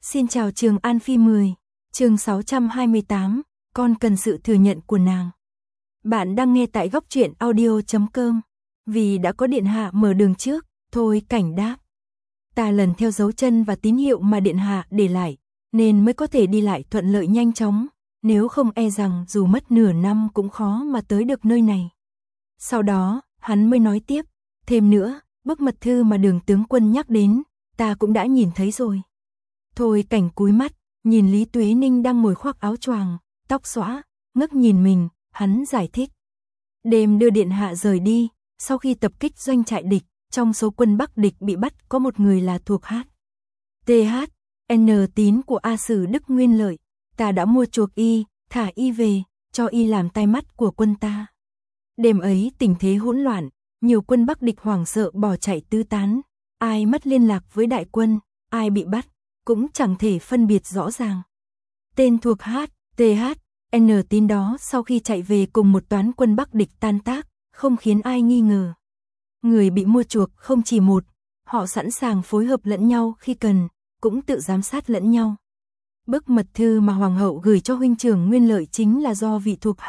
Xin chào Trường An Phi 10, chương 628, con cần sự thừa nhận của nàng. Bạn đang nghe tại góc truyện audio.com. Vì đã có điện hạ mở đường trước, Thôi Cảnh đáp. Ta lần theo dấu chân và tín hiệu mà điện hạ để lại, nên mới có thể đi lại thuận lợi nhanh chóng, nếu không e rằng dù mất nửa năm cũng khó mà tới được nơi này. Sau đó, hắn mới nói tiếp, thêm nữa, bức mật thư mà Đường tướng quân nhắc đến, ta cũng đã nhìn thấy rồi. Thôi Cảnh cúi mắt, nhìn Lý Tuế Ninh đang ngồi khoác áo choàng, tóc xõa, ngước nhìn mình, hắn giải thích. Đêm đưa điện hạ rời đi, sau khi tập kích doanh trại địch, trong số quân Bắc địch bị bắt có một người là thuộc THN tín của A Sử Đức Nguyên Lợi, ta đã mua chuộc y, thả y về, cho y làm tai mắt của quân ta. Đêm ấy tình thế hỗn loạn, nhiều quân Bắc địch hoảng sợ bỏ chạy tứ tán, ai mất liên lạc với đại quân, ai bị bắt, cũng chẳng thể phân biệt rõ ràng. Tên thuộc THN tín đó sau khi chạy về cùng một toán quân Bắc địch tan tác, không khiến ai nghi ngờ. Người bị mua chuộc không chỉ một, họ sẵn sàng phối hợp lẫn nhau khi cần, cũng tự giám sát lẫn nhau. Bức mật thư mà Hoàng hậu gửi cho huynh trưởng Nguyên Lợi chính là do vị thuộc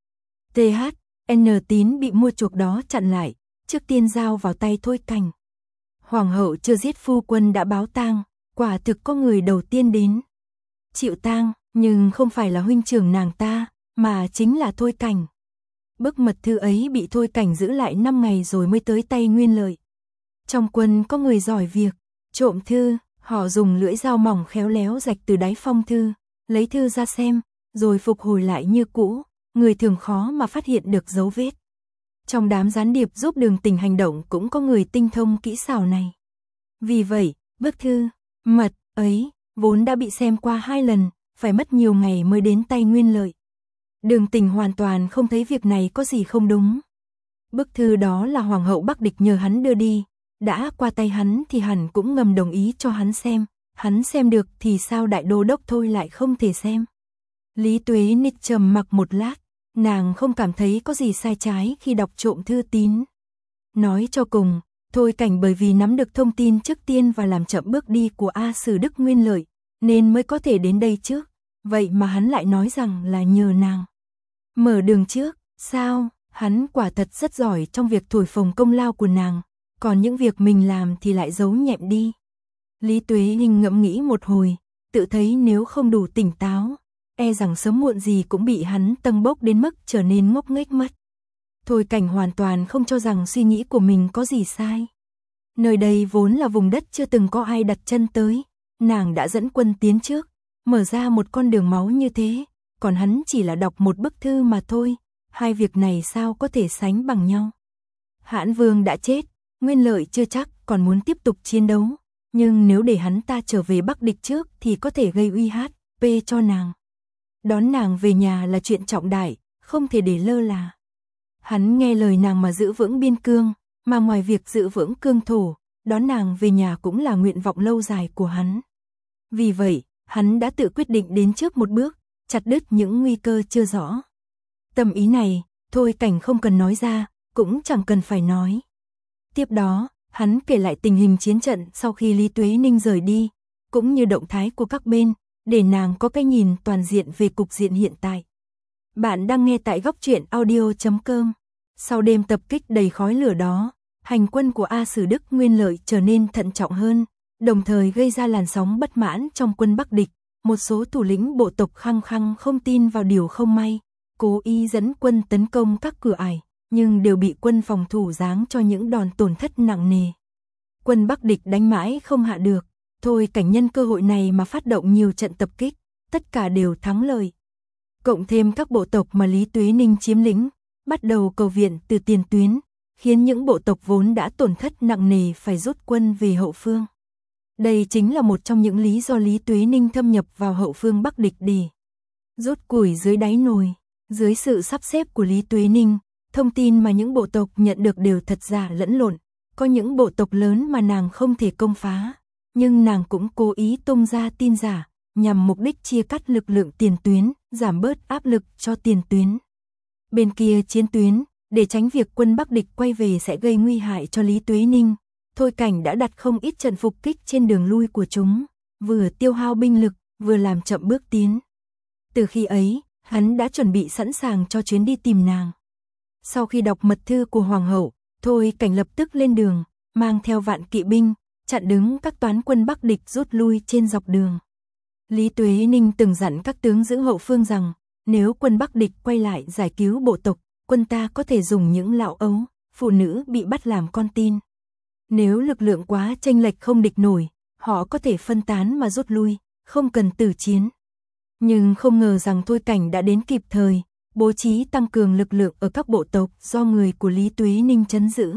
THN tín bị mua chuộc đó chặn lại, trước tiên giao vào tay Thôi Cảnh. Hoàng hậu chưa giết phu quân đã báo tang, quả thực có người đầu tiên đến chịu tang, nhưng không phải là huynh trưởng nàng ta, mà chính là Thôi Cảnh. Bức mật thư ấy bị Thôi Cảnh giữ lại 5 ngày rồi mới tới tay Nguyên Lợi. Trong quân có người giỏi việc trộm thư, họ dùng lưỡi dao mỏng khéo léo rạch từ đáy phong thư, lấy thư ra xem, rồi phục hồi lại như cũ, người thường khó mà phát hiện được dấu vết. Trong đám gián điệp giúp Đường Tình hành động cũng có người tinh thông kỹ xảo này. Vì vậy, bức thư mật ấy vốn đã bị xem qua 2 lần, phải mất nhiều ngày mới đến tay Nguyên Lợi. Đường Tình hoàn toàn không thấy việc này có gì không đúng. Bức thư đó là Hoàng hậu Bắc địch nhờ hắn đưa đi, đã qua tay hắn thì hẳn cũng ngầm đồng ý cho hắn xem được thì sao đại đô đốc Thôi lại không thể xem. Lý Tuế Ninh trầm mặc một lát, nàng không cảm thấy có gì sai trái khi đọc trộm thư tín. Nói cho cùng, Thôi Cảnh bởi vì nắm được thông tin trước tiên và làm chậm bước đi của A Sử Đức Nguyên Lợi, nên mới có thể đến đây trước, vậy mà hắn lại nói rằng là nhờ nàng mở đường trước, sao, hắn quả thật rất giỏi trong việc thổi phồng công lao của nàng, còn những việc mình làm thì lại giấu nhẹm đi. Lý Tuế Ninh ngẫm nghĩ một hồi, tự thấy nếu không đủ tỉnh táo, e rằng sớm muộn gì cũng bị hắn tâng bốc đến mức trở nên ngốc nghếch mất. Thôi Cảnh hoàn toàn không cho rằng suy nghĩ của mình có gì sai. Nơi đây vốn là vùng đất chưa từng có ai đặt chân tới, nàng đã dẫn quân tiến trước, mở ra một con đường máu như thế, còn hắn chỉ là đọc một bức thư mà thôi, hai việc này sao có thể sánh bằng nhau. Hãn Vương đã chết, Nguyên Lợi chưa chắc còn muốn tiếp tục chiến đấu, nhưng nếu để hắn ta trở về Bắc địch trước thì có thể gây uy hiếp cho nàng. Đón nàng về nhà là chuyện trọng đại, không thể để lơ là. Hắn nghe lời nàng mà giữ vững biên cương, mà ngoài việc giữ vững cương thổ, đón nàng về nhà cũng là nguyện vọng lâu dài của hắn. Vì vậy, hắn đã tự quyết định đến trước một bước, chặt đứt những nguy cơ chưa rõ. Tâm ý này, Thôi Cảnh không cần nói ra, cũng chẳng cần phải nói. Tiếp đó, hắn kể lại tình hình chiến trận sau khi Lý Tuế Ninh rời đi, cũng như động thái của các bên, để nàng có cái nhìn toàn diện về cục diện hiện tại. Bạn đang nghe tại góc truyện audio.com. Sau đêm tập kích đầy khói lửa đó, hành quân của A Sử Đức Nguyên Lợi trở nên thận trọng hơn, đồng thời gây ra làn sóng bất mãn trong quân Bắc địch. Một số thủ lĩnh bộ tộc khăng khăng không tin vào điều không may, cố ý dẫn quân tấn công các cửa ải, nhưng đều bị quân phòng thủ giáng cho những đòn tổn thất nặng nề. Quân Bắc địch đánh mãi không hạ được, Thôi Cảnh nhân cơ hội này mà phát động nhiều trận tập kích, tất cả đều thắng lợi. Cộng thêm các bộ tộc mà Lý Tuế Ninh chiếm lĩnh, bắt đầu cầu viện từ tiền tuyến, khiến những bộ tộc vốn đã tổn thất nặng nề phải rút quân về hậu phương. Đây chính là một trong những lý do Lý Tuế Ninh thâm nhập vào hậu phương Bắc địch để rút củi dưới đáy nồi. Dưới sự sắp xếp của Lý Tuế Ninh, thông tin mà những bộ tộc nhận được đều thật giả lẫn lộn, có những bộ tộc lớn mà nàng không thể công phá, nhưng nàng cũng cố ý tung ra tin giả, nhằm mục đích chia cắt lực lượng tiền tuyến, giảm bớt áp lực cho tiền tuyến. Bên kia chiến tuyến, để tránh việc quân Bắc địch quay về sẽ gây nguy hại cho Lý Tuế Ninh, Thôi Cảnh đã đặt không ít trận phục kích trên đường lui của chúng, vừa tiêu hao binh lực, vừa làm chậm bước tiến. Từ khi ấy, hắn đã chuẩn bị sẵn sàng cho chuyến đi tìm nàng. Sau khi đọc mật thư của hoàng hậu, Thôi Cảnh lập tức lên đường, mang theo vạn kỵ binh, chặn đứng các toán quân Bắc địch rút lui trên dọc đường. Lý Tuế Ninh từng dặn các tướng giữ hậu phương rằng, nếu quân Bắc địch quay lại giải cứu bộ tộc, quân ta có thể dùng những lão ấu, phụ nữ bị bắt làm con tin. Nếu lực lượng quá chênh lệch không địch nổi, họ có thể phân tán mà rút lui, không cần tử chiến. Nhưng không ngờ rằng Thôi Cảnh đã đến kịp thời, bố trí tăng cường lực lượng ở các bộ tộc do người của Lý Tuế Ninh trấn giữ.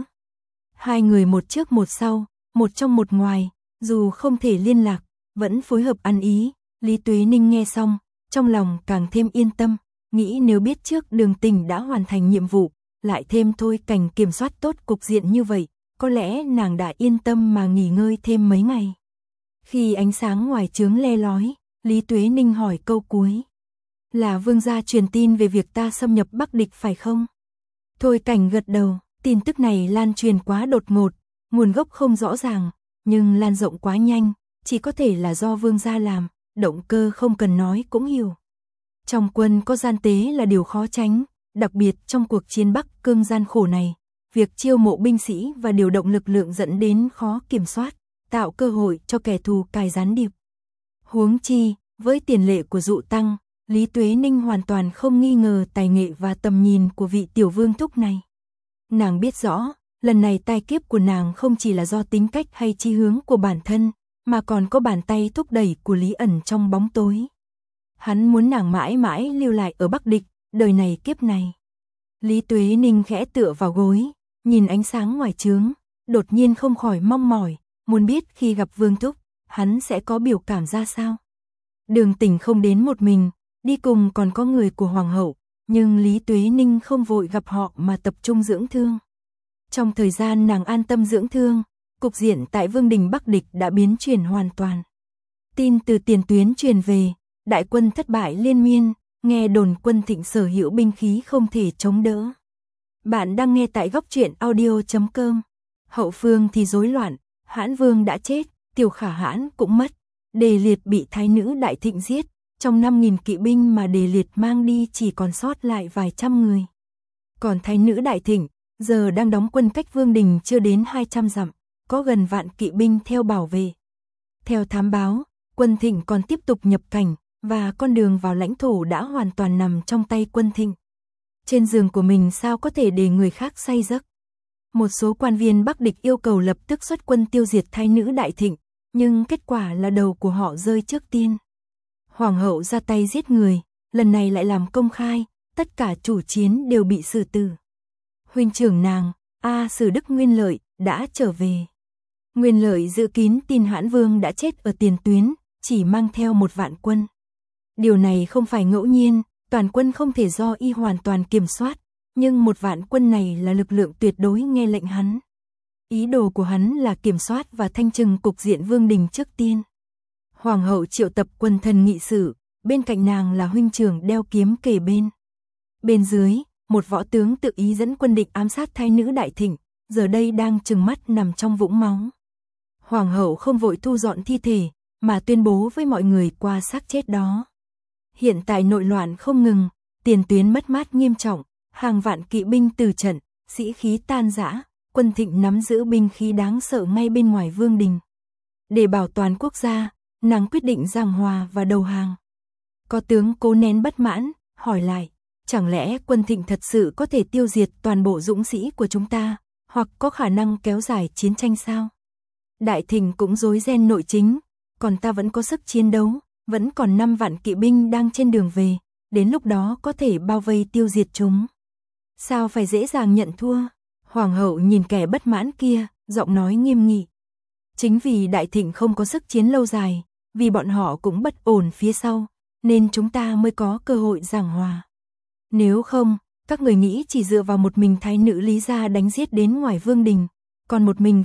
Hai người một trước một sau, một trong một ngoài, dù không thể liên lạc, vẫn phối hợp ăn ý. Lý Tuế Ninh nghe xong, trong lòng càng thêm yên tâm, nghĩ nếu biết trước Đường Tình đã hoàn thành nhiệm vụ, lại thêm Thôi Cảnh kiểm soát tốt cục diện như vậy, có lẽ nàng đã yên tâm mà nghỉ ngơi thêm mấy ngày. Khi ánh sáng ngoài trướng le lói, Lý Tuế Ninh hỏi câu cuối. Là vương gia truyền tin về việc ta xâm nhập Bắc địch phải không? Thôi Cảnh gật đầu, tin tức này lan truyền quá đột ngột, nguồn gốc không rõ ràng, nhưng lan rộng quá nhanh, chỉ có thể là do vương gia làm, động cơ không cần nói cũng hiểu. Trong quân có gian tế là điều khó tránh, đặc biệt trong cuộc chiến Bắc Cương gian khổ này, việc chiêu mộ binh sĩ và điều động lực lượng dẫn đến khó kiểm soát, tạo cơ hội cho kẻ thù cài gián điệp. Huống chi, với tiền lệ của Dụ Tăng, Lý Tuế Ninh hoàn toàn không nghi ngờ tài nghệ và tầm nhìn của vị tiểu vương thúc này. Nàng biết rõ, lần này tai kiếp của nàng không chỉ là do tính cách hay chí hướng của bản thân, mà còn có bàn tay thúc đẩy của Lý ẩn trong bóng tối. Hắn muốn nàng mãi mãi lưu lại ở Bắc địch, đời này kiếp này. Lý Tuế Ninh khẽ tựa vào gối, nhìn ánh sáng ngoài trướng, đột nhiên không khỏi mong mỏi, muốn biết khi gặp vương thúc, hắn sẽ có biểu cảm ra sao. Đường Tình không đến một mình, đi cùng còn có người của hoàng hậu, nhưng Lý Tuế Ninh không vội gặp họ mà tập trung dưỡng thương. Trong thời gian nàng an tâm dưỡng thương, cục diện tại Vương đình Bắc địch đã biến chuyển hoàn toàn. Tin từ tiền tuyến truyền về, đại quân thất bại liên miên, nghe đồn Quân Thịnh sở hữu binh khí không thể chống đỡ. Bạn đang nghe tại góc truyện audio.com. Hậu phương thì rối loạn, Hãn Vương đã chết, Tiểu Khả Hãn cũng mất. Đề Liệt bị thái nữ Đại Thịnh giết, trong 5.000 kỵ binh mà Đề Liệt mang đi chỉ còn sót lại vài trăm người. Còn thái nữ Đại Thịnh, giờ đang đóng quân cách Vương đình chưa đến 200 dặm, có gần vạn kỵ binh theo bảo vệ. Theo thám báo, Quân Thịnh còn tiếp tục nhập cảnh, và con đường vào lãnh thổ đã hoàn toàn nằm trong tay Quân Thịnh. Trên giường của mình sao có thể để người khác say giấc. Một số quan viên Bắc địch yêu cầu lập tức xuất quân tiêu diệt thái nữ Đại Thịnh, nhưng kết quả là đầu của họ rơi trước tiên. Hoàng hậu ra tay giết người, lần này lại làm công khai, tất cả chủ chiến đều bị xử tử. Huynh trưởng nàng, Sử Đức Nguyên Lợi, đã trở về. Nguyên Lợi dự kín tin Hãn Vương đã chết ở tiền tuyến, chỉ mang theo 1 vạn quân. Điều này không phải ngẫu nhiên, toàn quân không thể do y hoàn toàn kiểm soát, nhưng 1 vạn quân này là lực lượng tuyệt đối nghe lệnh hắn. Ý đồ của hắn là kiểm soát và thanh trừng cục diện Vương đình trước tiên. Hoàng hậu triệu tập quần thần nghị sự, bên cạnh nàng là huynh trưởng đeo kiếm kề bên. Bên dưới, một võ tướng tự ý dẫn quân địch ám sát thái nữ Đại Thịnh, giờ đây đang trừng mắt nằm trong vũng máu. Hoàng hậu không vội thu dọn thi thể, mà tuyên bố với mọi người qua xác chết đó. Hiện tại nội loạn không ngừng, tiền tuyến mất mát nghiêm trọng, hàng vạn kỵ binh từ trận, sĩ khí tan rã, Quân Thịnh nắm giữ binh khí đáng sợ ngay bên ngoài Vương đình. Để bảo toàn quốc gia, nàng quyết định giảng hòa và đầu hàng. Có tướng cố nén bất mãn, hỏi lại, chẳng lẽ Quân Thịnh thật sự có thể tiêu diệt toàn bộ dũng sĩ của chúng ta, hoặc có khả năng kéo dài chiến tranh sao? Đại Thịnh cũng rối ren nội chính, còn ta vẫn có sức chiến đấu, vẫn còn 5 vạn kỵ binh đang trên đường về, đến lúc đó có thể bao vây tiêu diệt chúng. Sao phải dễ dàng nhận thua? Hoàng hậu nhìn kẻ bất mãn kia, giọng nói nghiêm nghị. Chính vì Đại Thịnh không có sức chiến lâu dài, vì bọn họ cũng bất ổn phía sau, nên chúng ta mới có cơ hội giảng hòa. Nếu không, các người nghĩ chỉ dựa vào một mình thái nữ Lý gia đánh giết đến ngoài Vương đình, còn một mình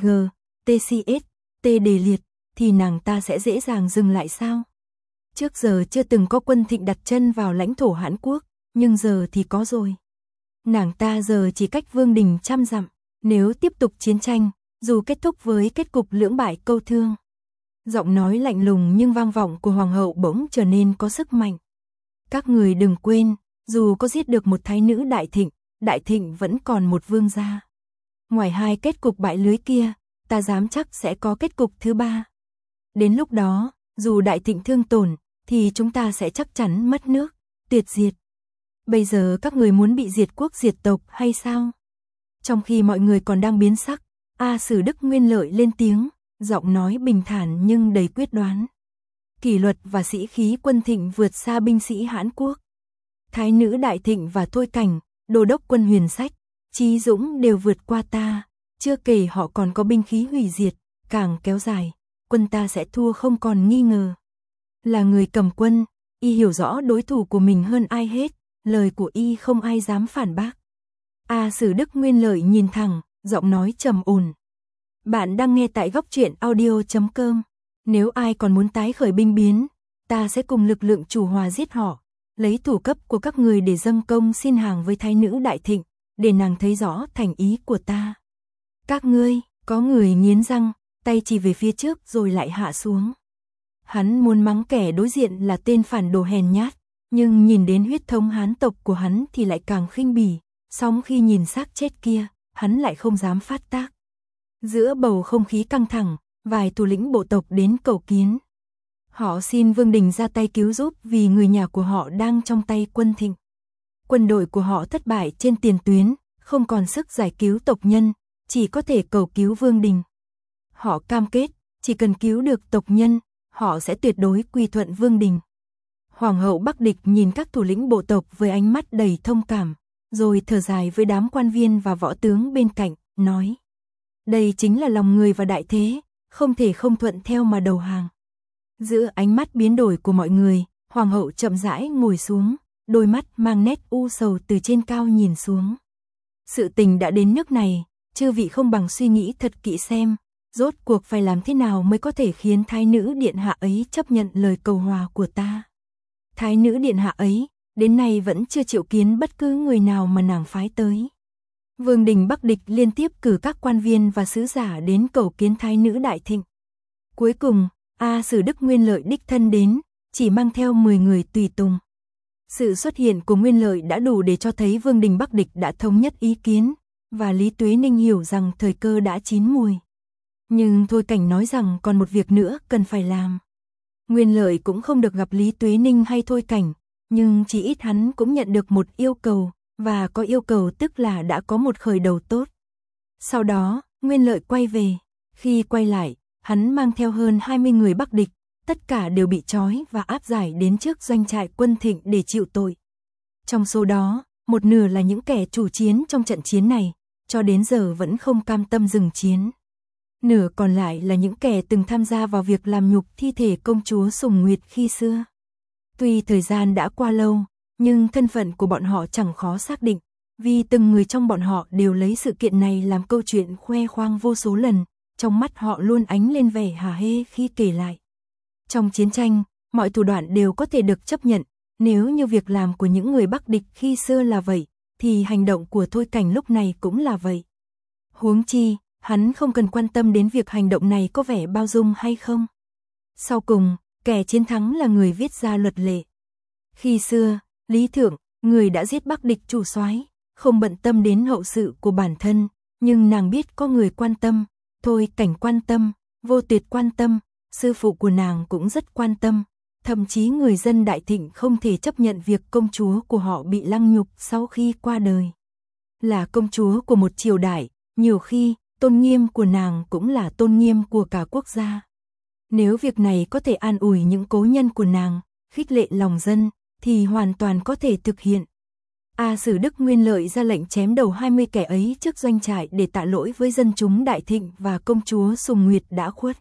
TCS, Đề Liệt, thì nàng ta sẽ dễ dàng dừng lại sao? Trước giờ chưa từng có Quân Thịnh đặt chân vào lãnh thổ Hãn Quốc, nhưng giờ thì có rồi. Nàng ta giờ chỉ cách Vương đình 100 dặm, nếu tiếp tục chiến tranh, dù kết thúc với kết cục lưỡng bại câu thương, Giọng nói lạnh lùng nhưng vang vọng của hoàng hậu bỗng trở nên có sức mạnh. Các người đừng quên, dù có giết được một thái nữ Đại Thịnh vẫn còn một vương gia. Ngoài hai kết cục bại lưới kia, ta dám chắc sẽ có kết cục thứ ba. Đến lúc đó, dù Đại Thịnh thương tổn, thì chúng ta sẽ chắc chắn mất nước, tuyệt diệt. Bây giờ các người muốn bị diệt quốc diệt tộc hay sao? Trong khi mọi người còn đang biến sắc, A Sử Đức Nguyên Lợi lên tiếng, giọng nói bình thản nhưng đầy quyết đoán. Kỷ luật và sĩ khí quân Thịnh vượt xa binh sĩ Hãn Quốc. Thái nữ Đại Thịnh và Thôi Cảnh, đô đốc quân Huyền Sách, Chí Dũng đều vượt qua ta, chưa kể họ còn có binh khí hủy diệt, càng kéo dài, quân ta sẽ thua không còn nghi ngờ. Là người cầm quân, y hiểu rõ đối thủ của mình hơn ai hết, lời của y không ai dám phản bác. A Sử Đức Nguyên Lợi nhìn thẳng, giọng nói trầm ổn. Bạn đang nghe tại góc truyện audio.com. Nếu ai còn muốn tái khởi binh biến, ta sẽ cùng lực lượng chủ hòa giết họ, lấy thủ cấp của các người để dâng công xin hàng với thái nữ Đại Thịnh, để nàng thấy rõ thành ý của ta. Các ngươi, có người nghiến răng, tay chỉ về phía trước rồi lại hạ xuống. Hắn muốn mắng kẻ đối diện là tên phản đồ hèn nhát, nhưng nhìn đến huyết thống Hán tộc của hắn thì lại càng khinh bỉ, song khi nhìn xác chết kia, hắn lại không dám phát tác. Giữa bầu không khí căng thẳng, vài thủ lĩnh bộ tộc đến cầu kiến. Họ xin Vương Đình ra tay cứu giúp vì người nhà của họ đang trong tay quân Thịnh. Quân đội của họ thất bại trên tiền tuyến, không còn sức giải cứu tộc nhân, chỉ có thể cầu cứu Vương Đình. Họ cam kết, chỉ cần cứu được tộc nhân, họ sẽ tuyệt đối quy thuận Vương Đình. Hoàng hậu Bắc Địch nhìn các thủ lĩnh bộ tộc với ánh mắt đầy thông cảm, rồi thở dài với đám quan viên và võ tướng bên cạnh, nói: đây chính là lòng người và đại thế, không thể không thuận theo mà đầu hàng. Giữa ánh mắt biến đổi của mọi người, hoàng hậu chậm rãi ngồi xuống, đôi mắt mang nét u sầu từ trên cao nhìn xuống. Sự tình đã đến nước này, chư vị không bằng suy nghĩ thật kỹ xem, rốt cuộc phải làm thế nào mới có thể khiến thái nữ điện hạ ấy chấp nhận lời cầu hòa của ta. Thái nữ điện hạ ấy, đến nay vẫn chưa triệu kiến bất cứ người nào mà nàng phái tới. Vương Đình Bắc Địch liên tiếp cử các quan viên và sứ giả đến cầu kiến thái nữ Đại Thịnh. Cuối cùng, A Sử Đức Nguyên Lợi đích thân đến, chỉ mang theo 10 người tùy tùng. Sự xuất hiện của Nguyên Lợi đã đủ để cho thấy Vương Đình Bắc Địch đã thống nhất ý kiến, và Lý Tuế Ninh hiểu rằng thời cơ đã chín mùi. Nhưng Thôi Cảnh nói rằng còn một việc nữa cần phải làm. Nguyên Lợi cũng không được gặp Lý Tuế Ninh hay Thôi Cảnh, nhưng chỉ ít hắn cũng nhận được một yêu cầu, và có yêu cầu tức là đã có một khởi đầu tốt. Sau đó, Nguyên Lợi quay về. Khi quay lại, hắn mang theo hơn 20 người Bắc Địch, tất cả đều bị trói và áp giải đến trước doanh trại quân Thịnh để chịu tội. Trong số đó, một nửa là những kẻ chủ chiến trong trận chiến này, cho đến giờ vẫn không cam tâm dừng chiến. Nửa còn lại là những kẻ từng tham gia vào việc làm nhục thi thể công chúa Sùng Nguyệt khi xưa. Tuy thời gian đã qua lâu, nhưng thân phận của bọn họ chẳng khó xác định, vì từng người trong bọn họ đều lấy sự kiện này làm câu chuyện khoe khoang vô số lần, trong mắt họ luôn ánh lên vẻ hả hê khi kể lại. Trong chiến tranh, mọi thủ đoạn đều có thể được chấp nhận, nếu như việc làm của những người Bắc Địch khi xưa là vậy, thì hành động của Thôi Cảnh lúc này cũng là vậy. Huống chi, hắn không cần quan tâm đến việc hành động này có vẻ bao dung hay không. Sau cùng, kẻ chiến thắng là người viết ra luật lệ. Khi xưa, Lý Thượng, người đã giết Bắc Địch chủ soái, không bận tâm đến hậu sự của bản thân, nhưng nàng biết có người quan tâm, Thôi Cảnh quan tâm, Vô Tuyệt quan tâm, sư phụ của nàng cũng rất quan tâm, thậm chí người dân Đại Thịnh không thể chấp nhận việc công chúa của họ bị lăng nhục sau khi qua đời. Là công chúa của một triều đại, nhiều khi, tôn nghiêm của nàng cũng là tôn nghiêm của cả quốc gia. Nếu việc này có thể an ủi những cố nhân của nàng, khích lệ lòng dân, thì hoàn toàn có thể thực hiện. A Sử Đức Nguyên Lợi ra lệnh chém đầu 20 kẻ ấy trước doanh trại để tạ lỗi với dân chúng Đại Thịnh và công chúa Sùng Nguyệt đã khuất.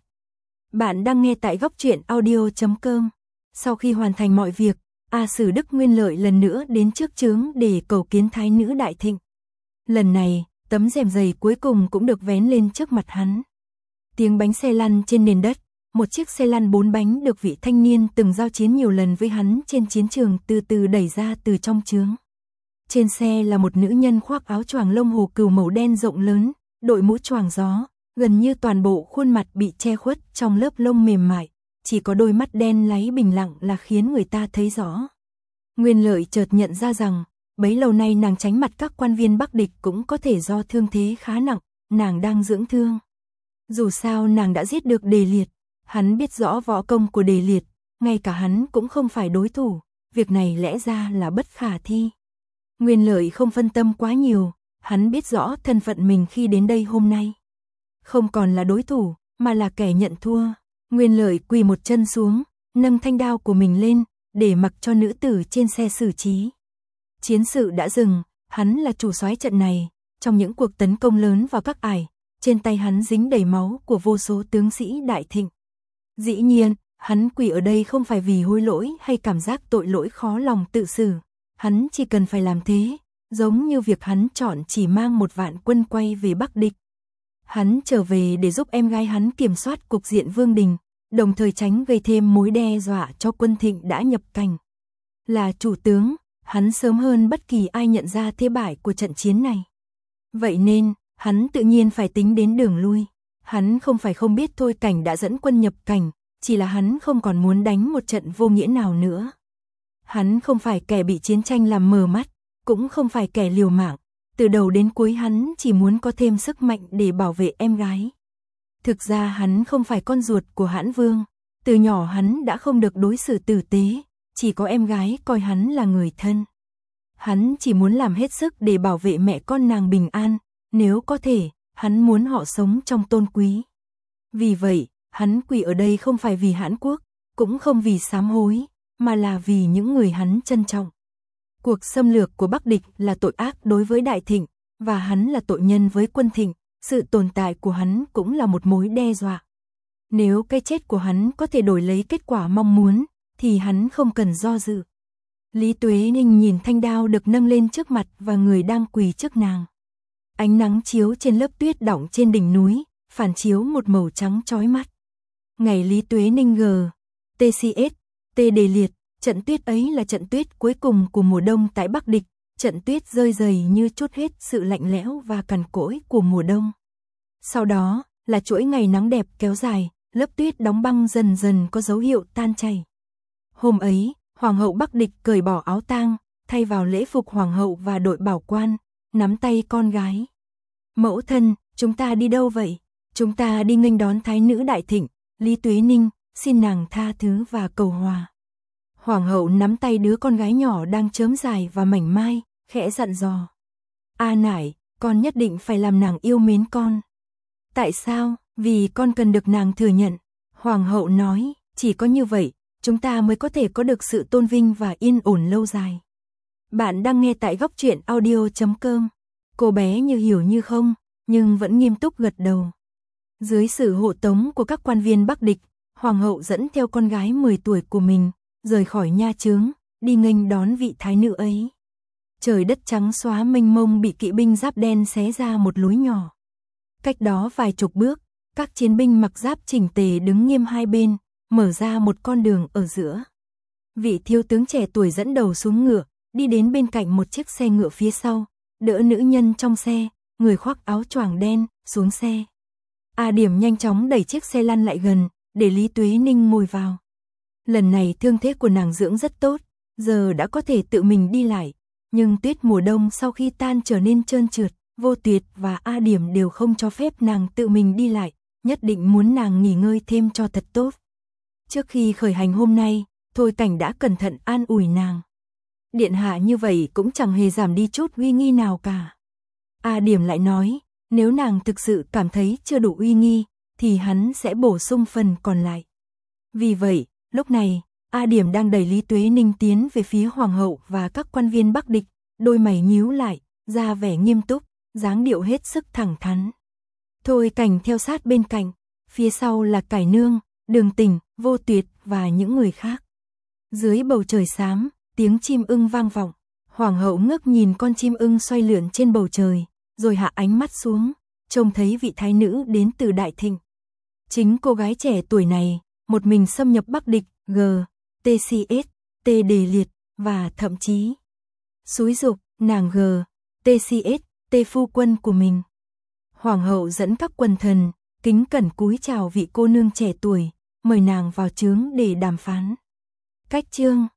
Bạn đang nghe tại góc truyện audio.com. Sau khi hoàn thành mọi việc, A Sử Đức Nguyên Lợi lần nữa đến trước trướng để cầu kiến thái nữ Đại Thịnh. Lần này, tấm rèm dày cuối cùng cũng được vén lên trước mặt hắn. Tiếng bánh xe lăn trên nền đất, một chiếc xe lăn 4 bánh được vị thanh niên từng giao chiến nhiều lần với hắn trên chiến trường từ từ đẩy ra từ trong trướng. Trên xe là một nữ nhân khoác áo choàng lông hồ cừu màu đen rộng lớn, đội mũ choàng gió, Gần như toàn bộ khuôn mặt bị che khuất trong lớp lông mềm mại, chỉ có đôi mắt đen láy bình lặng là khiến người ta thấy rõ. Nguyên Lợi chợt nhận ra rằng, bấy lâu nay nàng tránh mặt các quan viên Bắc địch cũng có thể do thương thế khá nặng, nàng đang dưỡng thương. Dù sao nàng đã giết được Đề Liệt, hắn biết rõ võ công của Đề Liệt, ngay cả hắn cũng không phải đối thủ, việc này lẽ ra là bất khả thi. Nguyên Lợi không phân tâm quá nhiều, hắn biết rõ thân phận mình khi đến đây hôm nay. Không còn là đối thủ, mà là kẻ nhận thua. Nguyên Lợi quỳ một chân xuống, nâng thanh đao của mình lên, để mặc cho nữ tử trên xe xử trí. Chiến sự đã dừng, hắn là chủ soái trận này, trong những cuộc tấn công lớn vào các ải, trên tay hắn dính đầy máu của vô số tướng sĩ đại thịnh. Dĩ nhiên, hắn quỳ ở đây không phải vì hối lỗi hay cảm giác tội lỗi khó lòng tự xử, hắn chỉ cần phải làm thế, giống như việc hắn chọn chỉ mang 1 vạn quân quay về Bắc địch. Hắn trở về để giúp em gái hắn kiểm soát cục diện Vương Đình, đồng thời tránh gây thêm mối đe dọa cho quân Thịnh đã nhập cảnh. Là chủ tướng, hắn sớm hơn bất kỳ ai nhận ra thế bại của trận chiến này. Vậy nên, hắn tự nhiên phải tính đến đường lui. Hắn không phải không biết Thôi Cảnh đã dẫn quân nhập cảnh, chỉ là hắn không còn muốn đánh một trận vô nghĩa nào nữa. Hắn không phải kẻ bị chiến tranh làm mờ mắt, cũng không phải kẻ liều mạng. Từ đầu đến cuối hắn chỉ muốn có thêm sức mạnh để bảo vệ em gái. Thực ra hắn không phải con ruột của Hãn Vương, từ nhỏ hắn đã không được đối xử tử tế, chỉ có em gái coi hắn là người thân. Hắn chỉ muốn làm hết sức để bảo vệ mẹ con nàng bình an, nếu có thể, hắn muốn họ sống trong tôn quý. Vì vậy, hắn quỳ ở đây không phải vì Hãn Quốc, cũng không vì sám hối, mà là vì những người hắn trân trọng. Cuộc xâm lược của Bắc địch là tội ác đối với Đại Thịnh, và hắn là tội nhân với quân Thịnh, sự tồn tại của hắn cũng là một mối đe dọa. Nếu cái chết của hắn có thể đổi lấy kết quả mong muốn, thì hắn không cần do dự. Lý Tuế Ninh nhìn thanh đao được nâng lên trước mặt và người đang quỳ trước nàng. Ánh nắng chiếu trên lớp tuyết đọng trên đỉnh núi, phản chiếu một màu trắng chói mắt. Ngày Lý Tuế Ninh TCS, Đề Liệt, trận tuyết ấy là trận tuyết cuối cùng của mùa đông tại Bắc địch, trận tuyết rơi dày như trút hết sự lạnh lẽo và cằn cỗi của mùa đông. Sau đó, là chuỗi ngày nắng đẹp kéo dài, lớp tuyết đóng băng dần dần có dấu hiệu tan chảy. Hôm ấy, Hoàng hậu Bắc địch cởi bỏ áo tang, thay vào lễ phục Hoàng hậu và đội bảo quan, nắm tay con gái. Mẫu thân, chúng ta đi đâu vậy? Chúng ta đi nghênh đón Thái nữ Đại Thịnh, Lý Tuế Ninh, xin nàng tha thứ và cầu hòa. Hoàng hậu nắm tay đứa con gái nhỏ đang chớm dài và mảnh mai, khẽ dặn dò. A nải, con nhất định phải làm nàng yêu mến con. Tại sao? Vì con cần được nàng thừa nhận. Hoàng hậu nói, chỉ có như vậy, chúng ta mới có thể có được sự tôn vinh và yên ổn lâu dài. Bạn đang nghe tại góc truyện audio.com. Cô bé như hiểu như không, nhưng vẫn nghiêm túc gật đầu. Dưới sự hộ tống của các quan viên Bắc địch, Hoàng hậu dẫn theo con gái 10 tuổi của mình, rời khỏi nha chướng, đi nghênh đón vị thái nữ ấy. Trời đất trắng xóa mênh mông bị kỵ binh giáp đen xé ra một lối nhỏ. Cách đó vài chục bước, các chiến binh mặc giáp chỉnh tề đứng nghiêm hai bên, mở ra một con đường ở giữa. Vị thiếu tướng trẻ tuổi dẫn đầu xuống ngựa, đi đến bên cạnh một chiếc xe ngựa phía sau, đỡ nữ nhân trong xe, người khoác áo choàng đen, xuống xe. A Điểm nhanh chóng đẩy chiếc xe lăn lại gần, để Lý Tuế Ninh ngồi vào. Lần này thương thế của nàng dưỡng rất tốt, giờ đã có thể tự mình đi lại, nhưng tuyết mùa đông sau khi tan trở nên trơn trượt, Vô Tuyệt và A Điểm đều không cho phép nàng tự mình đi lại, nhất định muốn nàng nghỉ ngơi thêm cho thật tốt. Trước khi khởi hành hôm nay, Thôi Cảnh đã cẩn thận an ủi nàng. Điện hạ như vậy cũng chẳng hề giảm đi chút uy nghi nào cả. A Điểm lại nói, nếu nàng thực sự cảm thấy chưa đủ uy nghi, thì hắn sẽ bổ sung phần còn lại. Vì vậy, lúc này, A Điểm đang đẩy Lý Tuế Ninh tiến về phía Hoàng hậu và các quan viên Bắc địch, đôi mày nhíu lại, ra vẻ nghiêm túc, dáng điệu hết sức thẳng thắn. Thôi Cảnh theo sát bên cạnh, phía sau là Cải Nương, Đường Tình, Vô Tuyệt và những người khác. Dưới bầu trời xám, tiếng chim ưng vang vọng, Hoàng hậu ngước nhìn con chim ưng xoay lượn trên bầu trời, rồi hạ ánh mắt xuống, trông thấy vị thái nữ đến từ Đại Thịnh. Chính cô gái trẻ tuổi này, một mình xâm nhập Bắc địch, TCS, Đề Liệt, và thậm chí xúi giục nàng TCS, phu quân của mình. Hoàng hậu dẫn các quần thần, kính cẩn cúi chào vị cô nương trẻ tuổi, mời nàng vào chướng để đàm phán. Cách chương